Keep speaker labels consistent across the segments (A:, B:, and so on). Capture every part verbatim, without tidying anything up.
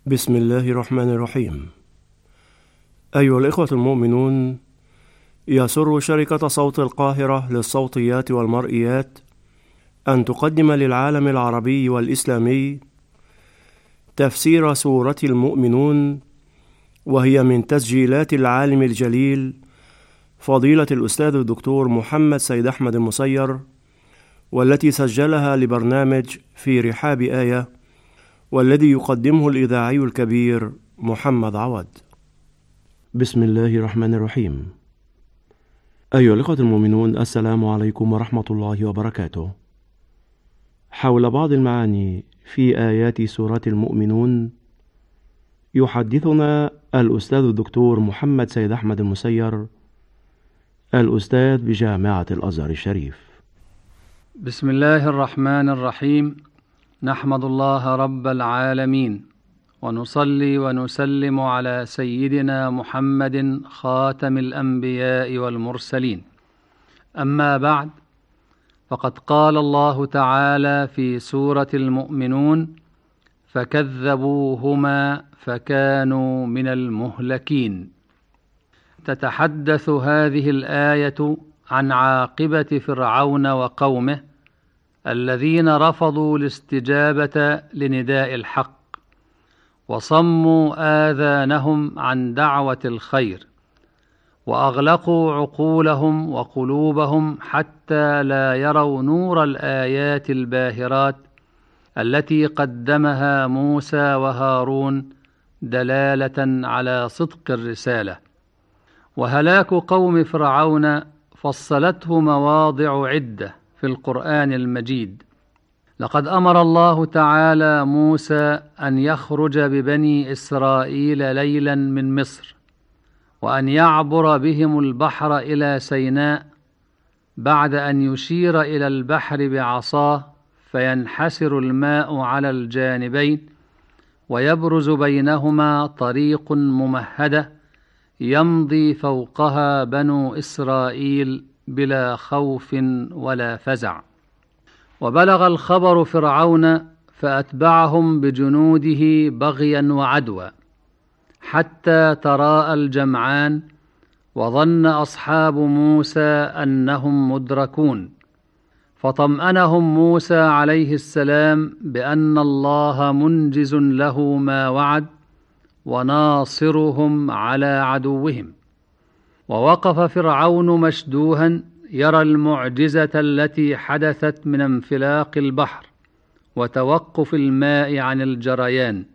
A: بسم الله الرحمن الرحيم. أيها الإخوة المؤمنون، يسر شركة صوت القاهرة للصوتيات والمرئيات أن تقدم للعالم العربي والإسلامي تفسير سورة المؤمنون، وهي من تسجيلات العالم الجليل فضيلة الأستاذ الدكتور محمد سيد أحمد المسير، والتي سجلها لبرنامج في رحاب آية، والذي يقدمه الإذاعي الكبير محمد عوض. بسم الله الرحمن الرحيم. أيها الأخوة المؤمنون، السلام عليكم ورحمة الله وبركاته. حول بعض المعاني في آيات سورة المؤمنون يحدثنا الأستاذ الدكتور محمد سيد أحمد المسير، الأستاذ بجامعة الأزهر الشريف.
B: بسم الله الرحمن الرحيم. نحمد الله رب العالمين، ونصلي ونسلم على سيدنا محمد خاتم الأنبياء والمرسلين. أما بعد، فقد قال الله تعالى في سورة المؤمنون: فكذبوهما فكانوا من المهلكين. تتحدث هذه الآية عن عاقبة فرعون وقومه الذين رفضوا الاستجابة لنداء الحق، وصموا آذانهم عن دعوة الخير، وأغلقوا عقولهم وقلوبهم حتى لا يروا نور الآيات الباهرات التي قدمها موسى وهارون دلالة على صدق الرسالة. وهلاك قوم فرعون فصلته مواضع عدة في القرآن المجيد. لقد أمر الله تعالى موسى أن يخرج ببني إسرائيل ليلا من مصر، وأن يعبر بهم البحر إلى سيناء، بعد أن يشير إلى البحر بعصاه فينحسر الماء على الجانبين، ويبرز بينهما طريق ممهدة يمضي فوقها بنو إسرائيل بلا خوف ولا فزع. وبلغ الخبر فرعون فأتبعهم بجنوده بغيا وعدوى، حتى تراءى الجمعان، وظن أصحاب موسى أنهم مدركون، فطمأنهم موسى عليه السلام بأن الله منجز له ما وعد وناصرهم على عدوهم. ووقف فرعون مشدوها يرى المعجزة التي حدثت من انفلاق البحر وتوقف الماء عن الجريان،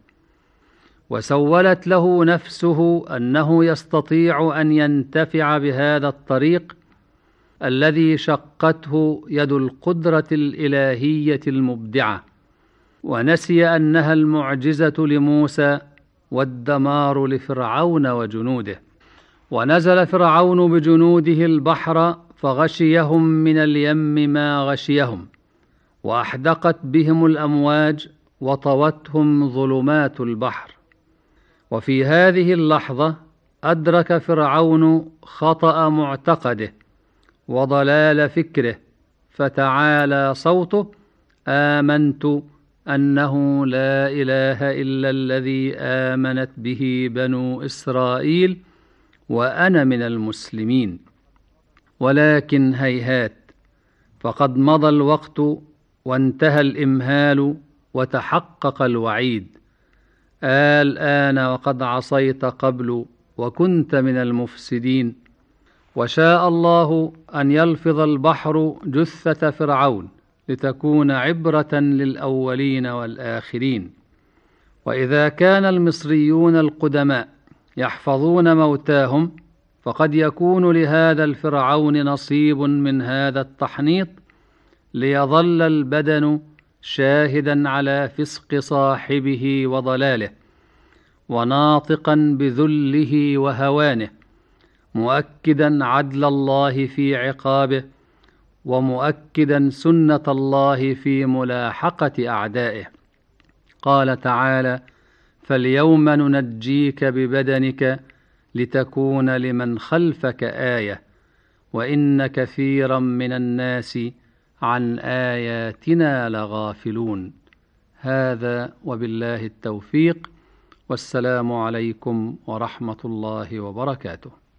B: وسولت له نفسه أنه يستطيع أن ينتفع بهذا الطريق الذي شقته يد القدرة الإلهية المبدعة، ونسي أنها المعجزة لموسى والدمار لفرعون وجنوده. ونزل فرعون بجنوده البحر فغشيهم من اليم ما غشيهم، وأحدقت بهم الأمواج وطوتهم ظلمات البحر. وفي هذه اللحظة أدرك فرعون خطأ معتقده وضلال فكره، فتعالى صوته: آمنت أنه لا إله إلا الذي آمنت به بنو إسرائيل وأنا من المسلمين. ولكن هيهات، فقد مضى الوقت وانتهى الإمهال وتحقق الوعيد. الآن وقد عصيت قبل وكنت من المفسدين. وشاء الله أن يلفظ البحر جثة فرعون لتكون عبرة للأولين والآخرين. وإذا كان المصريون القدماء يحفظون موتاهم، فقد يكون لهذا الفرعون نصيب من هذا التحنيط، ليظل البدن شاهدا على فسق صاحبه وضلاله، وناطقا بذله وهوانه، مؤكدا عدل الله في عقابه، ومؤكدا سنة الله في ملاحقة أعدائه. قال تعالى: فاليوم ننجيك ببدنك لتكون لمن خلفك آية وإن كثيرا من الناس عن آياتنا لغافلون. هذا وبالله التوفيق، والسلام عليكم ورحمة الله وبركاته.